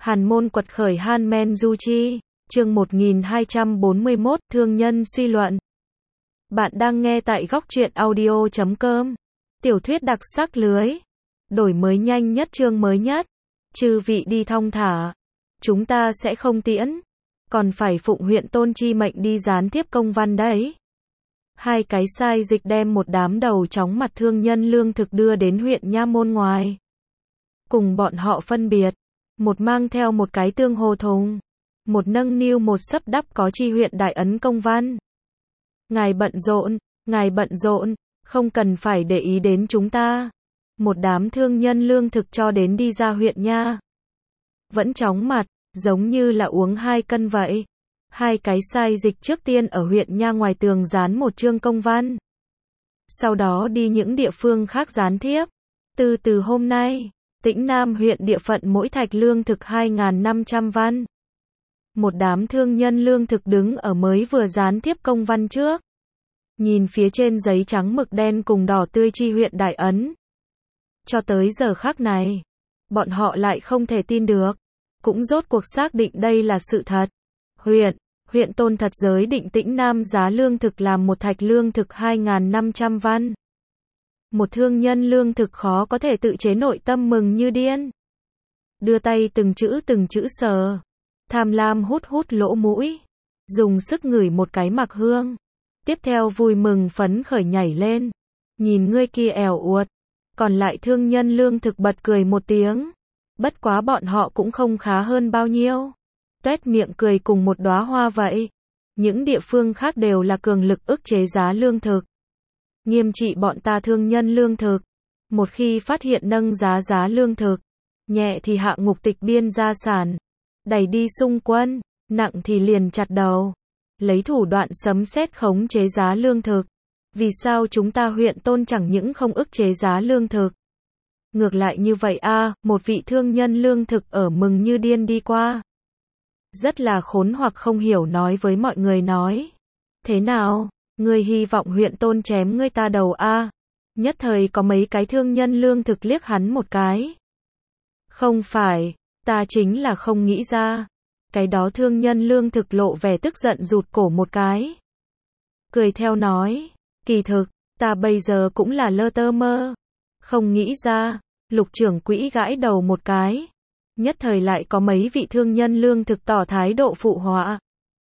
Hàn môn quật khởi Han Men Du Chi, chương 1241, thương nhân suy luận. Bạn đang nghe tại góc truyện audio.com. Tiểu thuyết đặc sắc lưới. Đổi mới nhanh nhất chương mới nhất. Chư vị đi thong thả. Chúng ta sẽ không tiễn. Còn phải phụng huyện tôn chi mệnh đi gián tiếp công văn đấy. Hai cái sai dịch đem một đám đầu chóng mặt thương nhân lương thực đưa đến huyện Nha Môn ngoài. Cùng bọn họ phân biệt. Một mang theo một cái tương hồ thùng. Một nâng niu một sấp đắp có chi huyện đại ấn công văn. Ngài bận rộn, không cần phải để ý đến chúng ta. Một đám thương nhân lương thực cho đến đi ra huyện Nha. Vẫn chóng mặt, giống như là uống 2 cân vậy. Hai cái sai dịch trước tiên ở huyện Nha ngoài tường dán một chương công văn. Sau đó đi những địa phương khác dán thiếp. Từ hôm nay, Tĩnh Nam huyện địa phận mỗi thạch lương thực 2.500 văn. Một đám thương nhân lương thực đứng ở mới vừa dán thiếp công văn trước. Nhìn phía trên giấy trắng mực đen cùng đỏ tươi chi huyện đại ấn. Cho tới giờ khắc này, bọn họ lại không thể tin được. Cũng rốt cuộc xác định đây là sự thật. Huyện Tôn thật giới định Tĩnh Nam giá lương thực làm một thạch lương thực 2.500 văn. Một thương nhân lương thực khó có thể tự chế nội tâm mừng như điên. Đưa tay từng chữ sờ. Tham lam hút lỗ mũi. Dùng sức ngửi một cái mặc hương. Tiếp theo vui mừng phấn khởi nhảy lên. Nhìn ngươi kia ẻo uột. Còn lại thương nhân lương thực bật cười một tiếng. Bất quá bọn họ cũng không khá hơn bao nhiêu. Tuét miệng cười cùng một đóa hoa vậy. Những địa phương khác đều là cường lực ức chế giá lương thực. Nghiêm trị bọn ta thương nhân lương thực. Một khi phát hiện nâng giá lương thực, nhẹ thì hạ ngục tịch biên gia sản, đẩy đi xung quân, nặng thì liền chặt đầu. Lấy thủ đoạn sấm sét khống chế giá lương thực. Vì sao chúng ta huyện Tôn chẳng những không ức chế giá lương thực? Ngược lại như vậy một vị thương nhân lương thực ở mừng như điên đi qua. Rất là khốn hoặc không hiểu nói với mọi người nói. Thế nào? Ngươi hy vọng huyện Tôn chém ngươi ta đầu Nhất thời có mấy cái thương nhân lương thực liếc hắn một cái. Không phải, ta chính là không nghĩ ra. Cái đó thương nhân lương thực lộ vẻ tức giận rụt cổ một cái. Cười theo nói, kỳ thực, ta bây giờ cũng là lơ tơ mơ. Không nghĩ ra, Lục trưởng quỹ gãi đầu một cái. Nhất thời lại có mấy vị thương nhân lương thực tỏ thái độ phụ họa.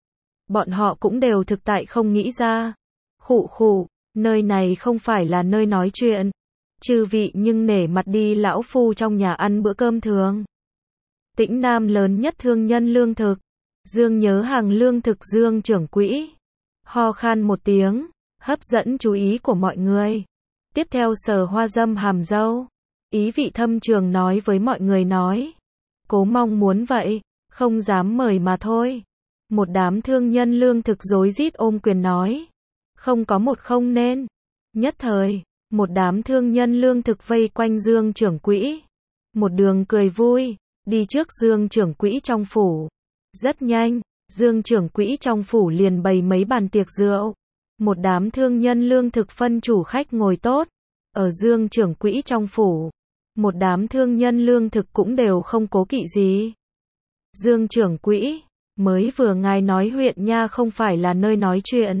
Bọn họ cũng đều thực tại không nghĩ ra. Khụ, nơi này không phải là nơi nói chuyện. Chư vị nhưng nể mặt đi lão phu trong nhà ăn bữa cơm thường. Tĩnh Nam lớn nhất thương nhân lương thực. Dương nhớ hàng lương thực Dương trưởng quỹ. Ho khan một tiếng, hấp dẫn chú ý của mọi người. Tiếp theo sờ hoa dâm hàm dâu. Ý vị thâm trường nói với mọi người nói. Cố mong muốn vậy, không dám mời mà thôi. Một đám thương nhân lương thực rối rít ôm quyền nói. Không có một không nên. Nhất thời, một đám thương nhân lương thực vây quanh Dương trưởng quỹ. Một đường cười vui, đi trước Dương trưởng quỹ trong phủ. Rất nhanh, Dương trưởng quỹ trong phủ liền bày mấy bàn tiệc rượu. Một đám thương nhân lương thực phân chủ khách ngồi tốt. Ở Dương trưởng quỹ trong phủ, một đám thương nhân lương thực cũng đều không cố kỵ gì. Dương trưởng quỹ, mới vừa ngài nói huyện Nha không phải là nơi nói chuyện.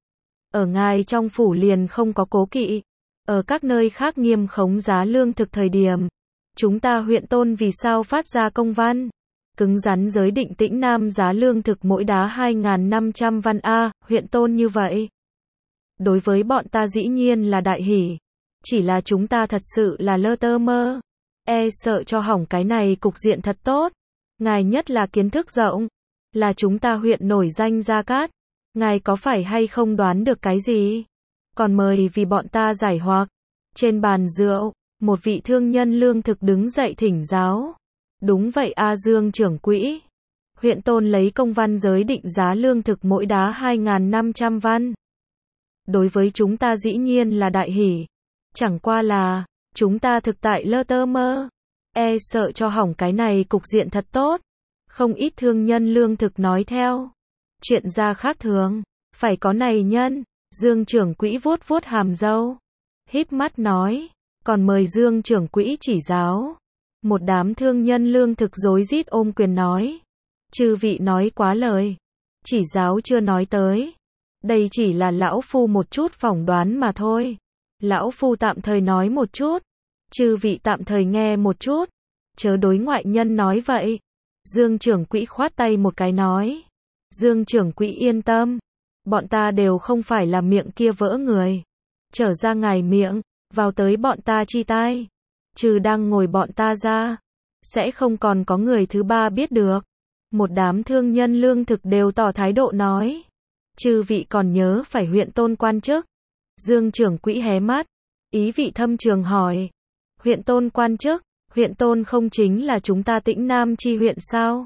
Ở ngài trong phủ liền không có cố kỵ. Ở các nơi khác nghiêm khống giá lương thực thời điểm. Chúng ta huyện Tôn vì sao phát ra công văn? Cứng rắn giới định Tĩnh Nam giá lương thực mỗi đá 2.500 văn huyện Tôn như vậy. Đối với bọn ta dĩ nhiên là đại hỷ. Chỉ là chúng ta thật sự là lơ tơ mơ. Sợ cho hỏng cái này cục diện thật tốt. Ngài nhất là kiến thức rộng. Là chúng ta huyện nổi danh Gia Cát. Ngài có phải hay không đoán được cái gì? Còn mời vì bọn ta giải hoặc. Trên bàn rượu, một vị thương nhân lương thực đứng dậy thỉnh giáo. Đúng vậy Dương trưởng quỹ. Huyện Tôn lấy công văn giới định giá lương thực mỗi đá 2.500 văn. Đối với chúng ta dĩ nhiên là đại hỷ. Chẳng qua là, chúng ta thực tại lơ tơ mơ. Sợ cho hỏng cái này cục diện thật tốt. Không ít thương nhân lương thực nói theo. Chuyện ra khác thường, phải có này nhân. Dương trưởng quỹ vuốt hàm râu. Híp mắt nói, còn mời Dương trưởng quỹ chỉ giáo. Một đám thương nhân lương thực rối rít ôm quyền nói. Chư vị nói quá lời. Chỉ giáo chưa nói tới. Đây chỉ là lão phu một chút phỏng đoán mà thôi. Lão phu tạm thời nói một chút. Chư vị tạm thời nghe một chút. Chớ đối ngoại nhân nói vậy. Dương trưởng quỹ khoát tay một cái nói. Dương trưởng quỹ yên tâm. Bọn ta đều không phải là miệng kia vỡ người. Trở ra ngài miệng, vào tới bọn ta chi tai. Trừ đang ngồi bọn ta ra. Sẽ không còn có người thứ ba biết được. Một đám thương nhân lương thực đều tỏ thái độ nói. Chư vị còn nhớ phải huyện tôn quan chức. Dương trưởng quỹ hé mắt. Ý vị thâm trường hỏi. Huyện tôn quan chức, huyện tôn không chính là chúng ta Tĩnh Nam chi huyện sao?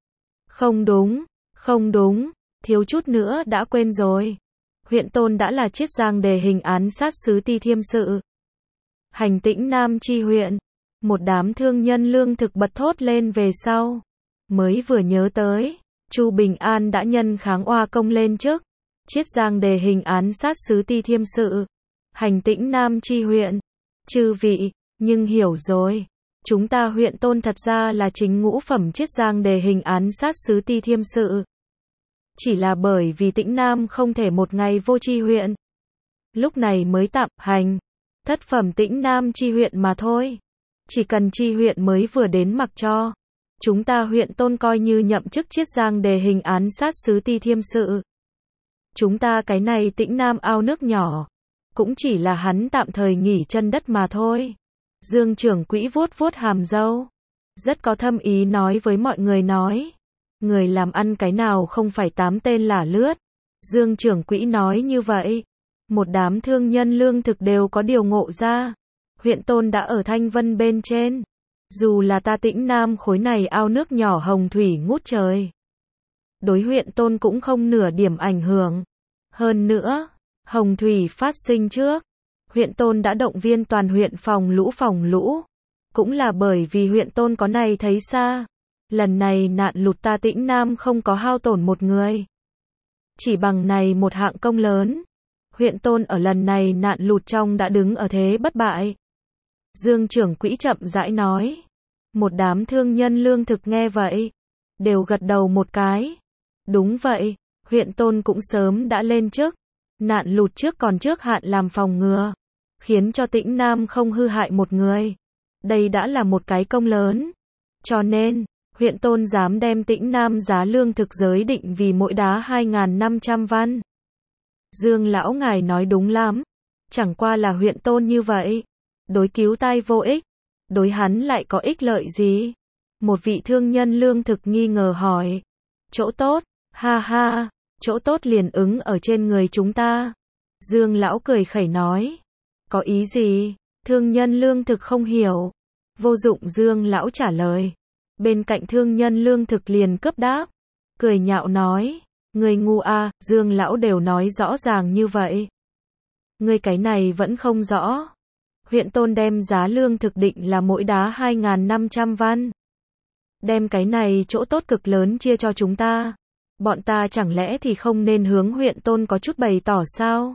Không đúng, không đúng, thiếu chút nữa đã quên rồi. Huyện tôn đã là Chiết Giang đề hình án sát sứ Ti Thiêm sự. Hành Tĩnh Nam chi huyện. Một đám thương nhân lương thực bật thốt lên về sau. Mới vừa nhớ tới, Chu Bình An đã nhân kháng oa công lên chức. Chiết Giang đề hình án sát sứ Ti Thiêm sự. Hành Tĩnh Nam chi huyện. Chư vị, nhưng hiểu rồi. Chúng ta huyện tôn thật ra là chính ngũ phẩm Chiết Giang đề hình án sát sứ Ti Thiêm sự. Chỉ là bởi vì Tĩnh Nam không thể một ngày vô chi huyện. Lúc này mới tạm hành. Thất phẩm Tĩnh Nam chi huyện mà thôi. Chỉ cần chi huyện mới vừa đến mặc cho. Chúng ta huyện tôn coi như nhậm chức Chiết Giang đề hình án sát sứ Ti Thiêm sự. Chúng ta cái này Tĩnh Nam ao nước nhỏ. Cũng chỉ là hắn tạm thời nghỉ chân đất mà thôi. Dương trưởng quỹ vuốt vuốt hàm râu. Rất có thâm ý nói với mọi người nói. Người làm ăn cái nào không phải tám tên lả lướt. Dương trưởng quỹ nói như vậy. Một đám thương nhân lương thực đều có điều ngộ ra. Huyện tôn đã ở Thanh Vân bên trên. Dù là ta Tĩnh Nam khối này ao nước nhỏ hồng thủy ngút trời. Đối huyện tôn cũng không nửa điểm ảnh hưởng. Hơn nữa, hồng thủy phát sinh trước. Huyện tôn đã động viên toàn huyện phòng lũ. Cũng là bởi vì huyện tôn có này thấy xa. Lần này nạn lụt ta Tĩnh Nam không có hao tổn một người. Chỉ bằng này một hạng công lớn. Huyện tôn ở lần này nạn lụt trong đã đứng ở thế bất bại. Dương trưởng quỹ chậm rãi nói. Một đám thương nhân lương thực nghe vậy. Đều gật đầu một cái. Đúng vậy, huyện tôn cũng sớm đã lên chức. Nạn lụt trước còn trước hạn làm phòng ngừa. Khiến cho Tĩnh Nam không hư hại một người. Đây đã là một cái công lớn. Cho nên, huyện tôn dám đem Tĩnh Nam giá lương thực giới định vì mỗi đá 2.500 văn. Dương lão ngài nói đúng lắm. Chẳng qua là huyện tôn như vậy. Đối cứu tai vô ích. Đối hắn lại có ích lợi gì? Một vị thương nhân lương thực nghi ngờ hỏi. Chỗ tốt, ha ha, chỗ tốt liền ứng ở trên người chúng ta. Dương lão cười khẩy nói. Có ý gì? Thương nhân lương thực không hiểu. Vô dụng Dương lão trả lời. Bên cạnh thương nhân lương thực liền cấp đáp. Cười nhạo nói. Người ngu à, Dương lão đều nói rõ ràng như vậy. Người cái này vẫn không rõ. Huyện tôn đem giá lương thực định là mỗi đá 2.500 văn. Đem cái này chỗ tốt cực lớn chia cho chúng ta. Bọn ta chẳng lẽ thì không nên hướng huyện tôn có chút bày tỏ sao?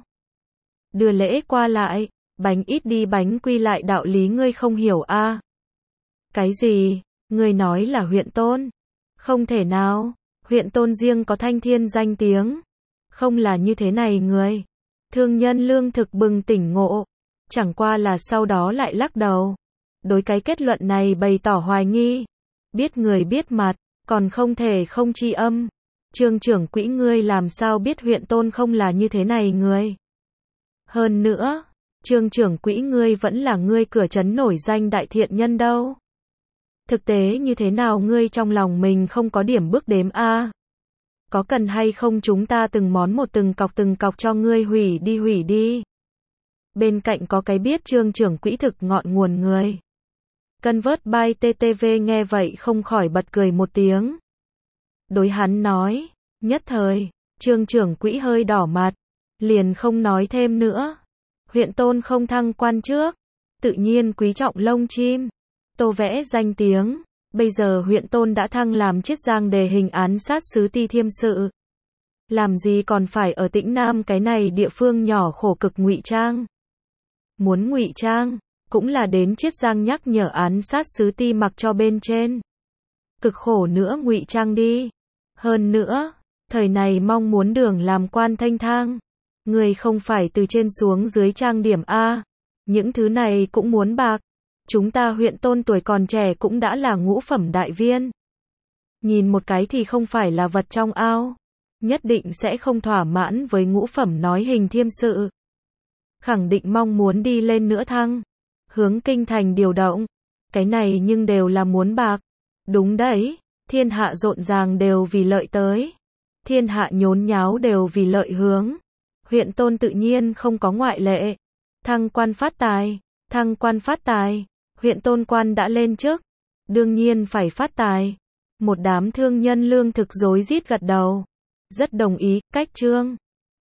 Đưa lễ qua lại, bánh ít đi bánh quy lại đạo lý ngươi không hiểu à? Cái gì? Ngươi nói là huyện tôn? Không thể nào, huyện tôn riêng có thanh thiên danh tiếng. Không là như thế này người. Thương nhân lương thực bừng tỉnh ngộ. Chẳng qua là sau đó lại lắc đầu. Đối cái kết luận này bày tỏ hoài nghi. Biết người biết mặt, còn không thể không tri âm. Trương trưởng quỹ ngươi làm sao biết huyện tôn không là như thế này người. Hơn nữa, Trương trưởng quỹ ngươi vẫn là ngươi cửa trấn nổi danh đại thiện nhân đâu. Thực tế như thế nào ngươi trong lòng mình không có điểm bước đếm a? Có cần hay không chúng ta từng món một từng cọc cho ngươi hủy đi. Bên cạnh có cái biết Trương trưởng quỹ thực ngọn nguồn người. Convert by TTV nghe vậy không khỏi bật cười một tiếng. Đối hắn nói, nhất thời, Trương trưởng quỹ hơi đỏ mặt, liền không nói thêm nữa. Huyện tôn không thăng quan trước, tự nhiên quý trọng lông chim, tô vẽ danh tiếng. Bây giờ huyện tôn đã thăng làm Chiết Giang đề hình án sát sứ Ti Thiêm sự. Làm gì còn phải ở Tĩnh Nam cái này địa phương nhỏ khổ cực ngụy trang. Muốn ngụy trang, cũng là đến Chiết Giang nhắc nhở án sát sứ Ti Mặc cho bên trên. Cực khổ nữa ngụy trang đi. Hơn nữa, thời này mong muốn đường làm quan thanh thang. Người không phải từ trên xuống dưới trang điểm a. Những thứ này cũng muốn bạc. Chúng ta huyện Tôn tuổi còn trẻ cũng đã là ngũ phẩm đại viên. Nhìn một cái thì không phải là vật trong ao. Nhất định sẽ không thỏa mãn với ngũ phẩm nói hình thiêm sự. Khẳng định mong muốn đi lên nữa thăng. Hướng kinh thành điều động. Cái này nhưng đều là muốn bạc. Đúng đấy, thiên hạ rộn ràng đều vì lợi tới. Thiên hạ nhốn nháo đều vì lợi hướng. Huyện Tôn tự nhiên không có ngoại lệ. Thăng quan phát tài, thăng quan phát tài. Huyện Tôn quan đã lên chức. Đương nhiên phải phát tài. Một đám thương nhân lương thực rối rít gật đầu. Rất đồng ý, cách trương.